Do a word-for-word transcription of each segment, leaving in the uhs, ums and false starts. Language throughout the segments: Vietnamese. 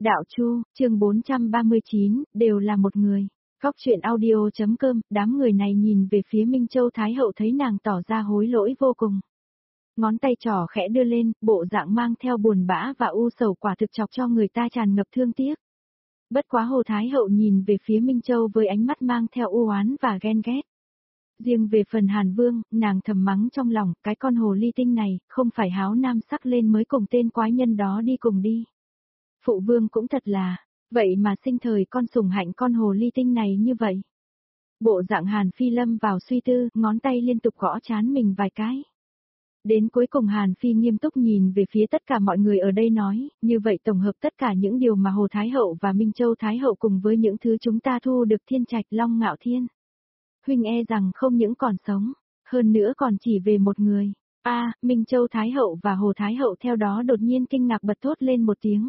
Đạo Chu, chương bốn trăm ba mươi chín, đều là một người. Góc truyện audio.com, đám người này nhìn về phía Minh Châu Thái Hậu thấy nàng tỏ ra hối lỗi vô cùng. Ngón tay trỏ khẽ đưa lên, bộ dạng mang theo buồn bã và u sầu quả thực chọc cho người ta tràn ngập thương tiếc. Bất quá Hồ Thái Hậu nhìn về phía Minh Châu với ánh mắt mang theo u oán và ghen ghét. Riêng về phần Hàn Vương, nàng thầm mắng trong lòng, cái con hồ ly tinh này, không phải háo nam sắc lên mới cùng tên quái nhân đó đi cùng đi. Phụ vương cũng thật là, vậy mà sinh thời con sủng hạnh con hồ ly tinh này như vậy. Bộ dạng Hàn Phi lâm vào suy tư, ngón tay liên tục gõ trán mình vài cái. Đến cuối cùng Hàn Phi nghiêm túc nhìn về phía tất cả mọi người ở đây nói, như vậy tổng hợp tất cả những điều mà Hồ Thái Hậu và Minh Châu Thái Hậu cùng với những thứ chúng ta thu được Thiên Trạch Long Ngạo Thiên. Huynh e rằng không những còn sống, hơn nữa còn chỉ về một người. A, Minh Châu Thái Hậu và Hồ Thái Hậu theo đó đột nhiên kinh ngạc bật thốt lên một tiếng.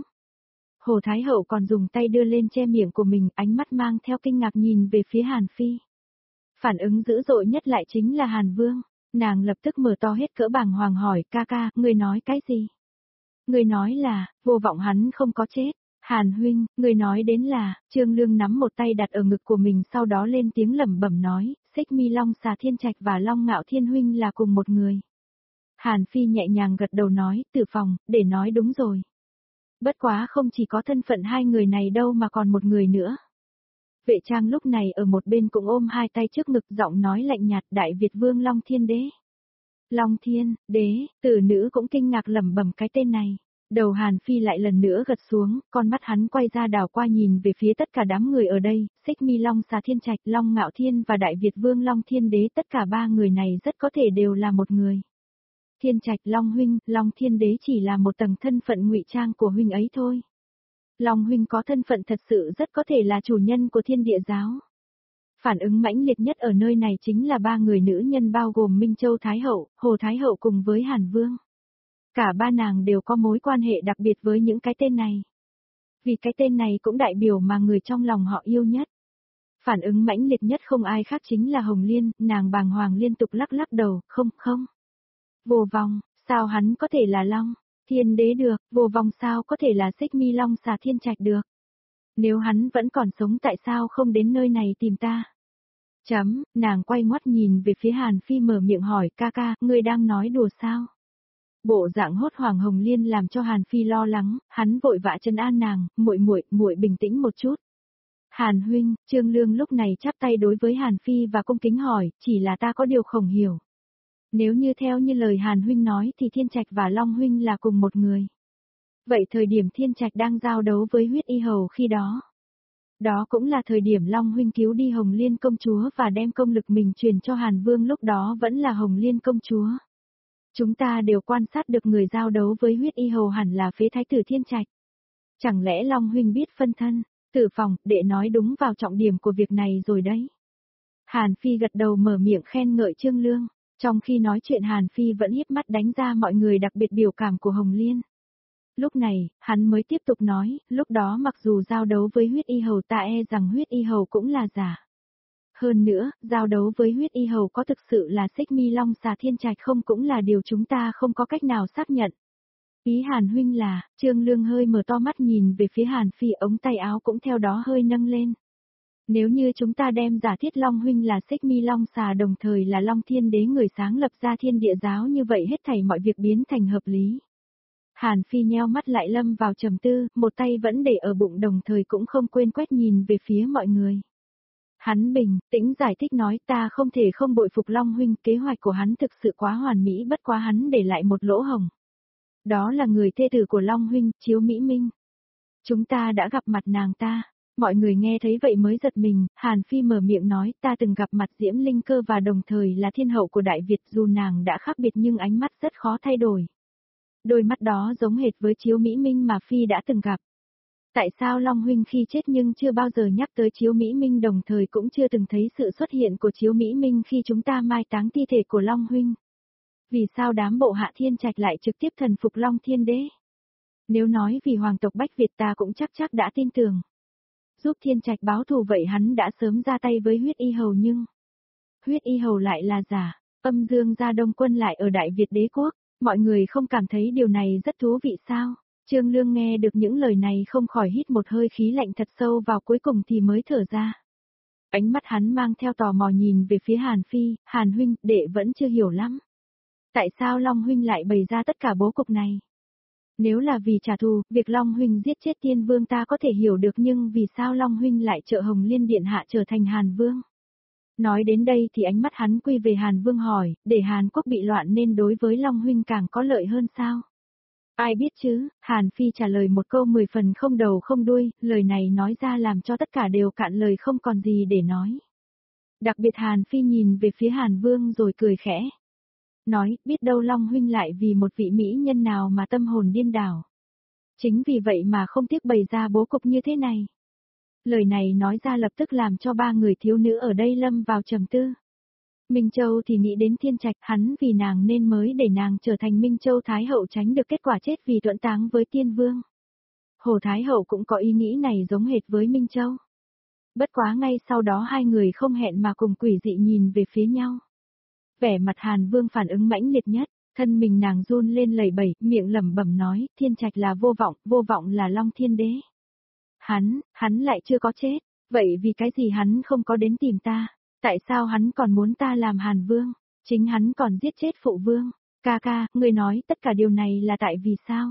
Hồ Thái Hậu còn dùng tay đưa lên che miệng của mình, ánh mắt mang theo kinh ngạc nhìn về phía Hàn Phi. Phản ứng dữ dội nhất lại chính là Hàn Vương, nàng lập tức mở to hết cỡ bàng hoàng hỏi, ca ca, người nói cái gì? Người nói là, Vô Vọng hắn không có chết. Hàn huynh, người nói đến là, Trương Lương nắm một tay đặt ở ngực của mình sau đó lên tiếng lẩm bẩm nói, Xích Mi Long Xà Thiên Trạch và Long Ngạo Thiên huynh là cùng một người. Hàn Phi nhẹ nhàng gật đầu nói, Tử Phòng, để nói đúng rồi. Bất quá không chỉ có thân phận hai người này đâu mà còn một người nữa. Vệ Trang lúc này ở một bên cũng ôm hai tay trước ngực giọng nói lạnh nhạt, Đại Việt Vương Long Thiên Đế. Long Thiên, Đế, tử nữ cũng kinh ngạc lẩm bẩm cái tên này. Đầu Hàn Phi lại lần nữa gật xuống, con mắt hắn quay ra đảo qua nhìn về phía tất cả đám người ở đây, Xích Mi Long Xà Thiên Trạch, Long Ngạo Thiên và Đại Việt Vương Long Thiên Đế, tất cả ba người này rất có thể đều là một người. Thiên Trạch Long huynh, Long Thiên Đế chỉ là một tầng thân phận ngụy trang của huynh ấy thôi. Long huynh có thân phận thật sự rất có thể là chủ nhân của Thiên Địa giáo. Phản ứng mãnh liệt nhất ở nơi này chính là ba người nữ nhân bao gồm Minh Châu Thái Hậu, Hồ Thái Hậu cùng với Hàn Vương. Cả ba nàng đều có mối quan hệ đặc biệt với những cái tên này. Vì cái tên này cũng đại biểu mà người trong lòng họ yêu nhất. Phản ứng mãnh liệt nhất không ai khác chính là Hồng Liên, nàng bàng hoàng liên tục lắc lắc đầu, không không. Vô Vọng, sao hắn có thể là Long Thiên Đế được, Vô Vọng sao có thể là Xích Mi Long Xà Thiên Trạch được. Nếu hắn vẫn còn sống tại sao không đến nơi này tìm ta? Chấm, nàng quay ngoắt nhìn về phía Hàn Phi mở miệng hỏi, ca ca, ngươi đang nói đùa sao? Bộ dạng hốt hoảng Hồng Liên làm cho Hàn Phi lo lắng, hắn vội vã trấn an nàng, muội muội, muội bình tĩnh một chút. Hàn huynh, Trương Lương lúc này chắp tay đối với Hàn Phi và cung kính hỏi, chỉ là ta có điều không hiểu. Nếu như theo như lời Hàn huynh nói thì Thiên Trạch và Long huynh là cùng một người. Vậy thời điểm Thiên Trạch đang giao đấu với Huyết Y Hầu khi đó. Đó cũng là thời điểm Long huynh cứu đi Hồng Liên công chúa và đem công lực mình truyền cho Hàn Vương, lúc đó vẫn là Hồng Liên công chúa. Chúng ta đều quan sát được người giao đấu với Huyết Y Hầu hẳn là phế thái tử Thiên Trạch. Chẳng lẽ Long huynh biết phân thân? Tử Phòng, đệ nói đúng vào trọng điểm của việc này rồi đấy. Hàn Phi gật đầu mở miệng khen ngợi Trương Lương, trong khi nói chuyện Hàn Phi vẫn híp mắt đánh ra mọi người đặc biệt biểu cảm của Hồng Liên. Lúc này, hắn mới tiếp tục nói, lúc đó mặc dù giao đấu với Huyết Y Hầu ta e rằng Huyết Y Hầu cũng là giả. Hơn nữa, giao đấu với Huyết Y Hầu có thực sự là Xích Mi Long Xà Thiên Trạch không cũng là điều chúng ta không có cách nào xác nhận. Ý Hàn huynh là, Trương Lương hơi mở to mắt nhìn về phía Hàn Phi, ống tay áo cũng theo đó hơi nâng lên. Nếu như chúng ta đem giả thiết Long huynh là Xích Mi Long Xà đồng thời là Long Thiên Đế người sáng lập ra Thiên Địa giáo, như vậy hết thảy mọi việc biến thành hợp lý. Hàn Phi nheo mắt lại lâm vào trầm tư, một tay vẫn để ở bụng đồng thời cũng không quên quét nhìn về phía mọi người. Hắn bình tĩnh giải thích nói, ta không thể không bội phục Long huynh, kế hoạch của hắn thực sự quá hoàn mỹ, bất quá hắn để lại một lỗ hổng. Đó là người thê tử của Long huynh, Chiếu Mỹ Minh. Chúng ta đã gặp mặt nàng ta. Mọi người nghe thấy vậy mới giật mình, Hàn Phi mở miệng nói, ta từng gặp mặt Diễm Linh Cơ và đồng thời là thiên hậu của Đại Việt, dù nàng đã khác biệt nhưng ánh mắt rất khó thay đổi. Đôi mắt đó giống hệt với Chiếu Mỹ Minh mà Phi đã từng gặp. Tại sao Long huynh khi chết nhưng chưa bao giờ nhắc tới Chiếu Mỹ Minh, đồng thời cũng chưa từng thấy sự xuất hiện của Chiếu Mỹ Minh khi chúng ta mai táng thi thể của Long huynh? Vì sao đám bộ hạ Thiên Trạch lại trực tiếp thần phục Long Thiên Đế? Nếu nói vì hoàng tộc Bách Việt ta cũng chắc chắc đã tin tưởng. Giúp Thiên Trạch báo thù vậy hắn đã sớm ra tay với Huyết Y Hầu, nhưng Huyết Y Hầu lại là giả, âm dương gia Đông quân lại ở Đại Việt đế quốc, mọi người không cảm thấy điều này rất thú vị sao? Trương Lương nghe được những lời này không khỏi hít một hơi khí lạnh thật sâu vào, cuối cùng thì mới thở ra. Ánh mắt hắn mang theo tò mò nhìn về phía Hàn Phi, Hàn huynh, đệ vẫn chưa hiểu lắm. Tại sao Long huynh lại bày ra tất cả bố cục này? Nếu là vì trả thù, việc Long huynh giết chết Tiên Vương ta có thể hiểu được, nhưng vì sao Long huynh lại trợ Hồng Liên Điện Hạ trở thành Hàn Vương? Nói đến đây thì ánh mắt hắn quy về Hàn Vương hỏi, để Hàn Quốc bị loạn nên đối với Long huynh càng có lợi hơn sao? Ai biết chứ, Hàn Phi trả lời một câu mười phần không đầu không đuôi, lời này nói ra làm cho tất cả đều cạn lời không còn gì để nói. Đặc biệt Hàn Phi nhìn về phía Hàn Vương rồi cười khẽ. Nói, biết đâu Long huynh lại vì một vị mỹ nhân nào mà tâm hồn điên đảo. Chính vì vậy mà không tiếc bày ra bố cục như thế này. Lời này nói ra lập tức làm cho ba người thiếu nữ ở đây lâm vào trầm tư. Minh Châu thì nghĩ đến Thiên Trạch, hắn vì nàng nên mới để nàng trở thành Minh Châu Thái Hậu, tránh được kết quả chết vì tuẫn táng với Tiên Vương. Hồ Thái Hậu cũng có ý nghĩ này giống hệt với Minh Châu. Bất quá ngay sau đó hai người không hẹn mà cùng quỷ dị nhìn về phía nhau. Vẻ mặt Hàn Vương phản ứng mãnh liệt nhất, thân mình nàng run lên lẩy bẩy, miệng lẩm bẩm nói, Thiên Trạch là vô vọng, vô vọng là Long Thiên Đế. Hắn, hắn lại chưa có chết, vậy vì cái gì hắn không có đến tìm ta? Tại sao hắn còn muốn ta làm Hàn Vương? Chính hắn còn giết chết phụ vương. Ca ca, người nói tất cả điều này là tại vì sao?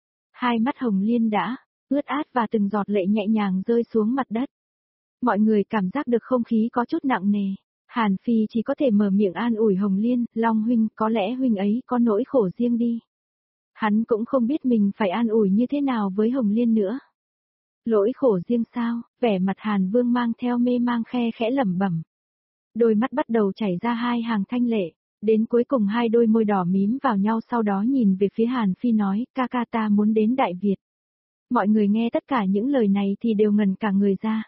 Hai mắt Hồng Liên đã ướt át và từng giọt lệ nhẹ nhàng rơi xuống mặt đất. Mọi người cảm giác được không khí có chút nặng nề. Hàn Phi chỉ có thể mở miệng an ủi Hồng Liên, Long huynh, có lẽ huynh ấy có nỗi khổ riêng đi. Hắn cũng không biết mình phải an ủi như thế nào với Hồng Liên nữa. Lỗi khổ riêng sao? Vẻ mặt Hàn Vương mang theo mê mang khe khẽ lẩm bẩm. Đôi mắt bắt đầu chảy ra hai hàng thanh lệ, đến cuối cùng hai đôi môi đỏ mím vào nhau, sau đó nhìn về phía Hàn Phi nói, ca ca ta muốn đến Đại Việt. Mọi người nghe tất cả những lời này thì đều ngẩn cả người ra.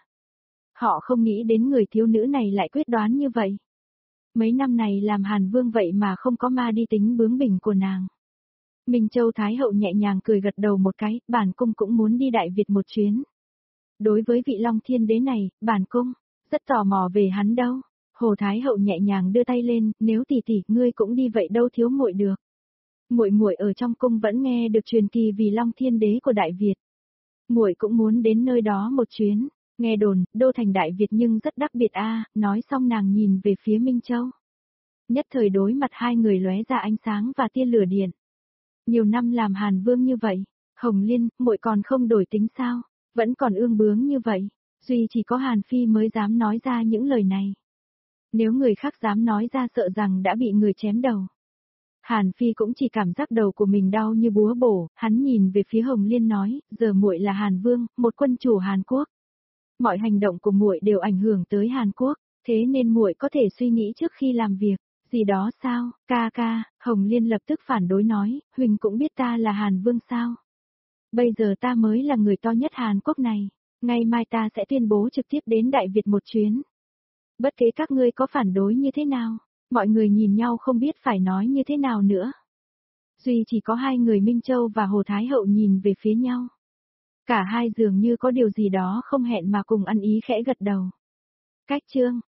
Họ không nghĩ đến người thiếu nữ này lại quyết đoán như vậy. Mấy năm này làm Hàn Vương vậy mà không có ma đi tính bướng bỉnh của nàng. Minh Châu Thái Hậu nhẹ nhàng cười gật đầu một cái, bản cung cũng muốn đi Đại Việt một chuyến. Đối với vị Long Thiên Đế này, bản cung rất tò mò về hắn đâu. Hồ Thái Hậu nhẹ nhàng đưa tay lên, nếu tỷ tỷ ngươi cũng đi vậy đâu thiếu muội được. Muội muội ở trong cung vẫn nghe được truyền kỳ vì Long Thiên Đế của Đại Việt. Muội cũng muốn đến nơi đó một chuyến. Nghe đồn, đô thành Đại Việt nhưng rất đặc biệt a. Nói xong nàng nhìn về phía Minh Châu. Nhất thời đối mặt hai người lóe ra ánh sáng và tia lửa điện. Nhiều năm làm Hàn Vương như vậy, Hồng Liên, muội còn không đổi tính sao? Vẫn còn ương bướng như vậy, duy chỉ có Hàn Phi mới dám nói ra những lời này. Nếu người khác dám nói ra sợ rằng đã bị người chém đầu. Hàn Phi cũng chỉ cảm giác đầu của mình đau như búa bổ, hắn nhìn về phía Hồng Liên nói, giờ muội là Hàn Vương, một quân chủ Hàn Quốc. Mọi hành động của muội đều ảnh hưởng tới Hàn Quốc, thế nên muội có thể suy nghĩ trước khi làm việc, gì đó sao? Ca ca, Hồng Liên lập tức phản đối nói, Huỳnh cũng biết ta là Hàn Vương sao? Bây giờ ta mới là người to nhất Hàn Quốc này, ngày mai ta sẽ tuyên bố trực tiếp đến Đại Việt một chuyến. Bất kể các ngươi có phản đối như thế nào, mọi người nhìn nhau không biết phải nói như thế nào nữa. Duy chỉ có hai người Minh Châu và Hồ Thái Hậu nhìn về phía nhau. Cả hai dường như có điều gì đó không hẹn mà cùng ăn ý khẽ gật đầu. Cách chương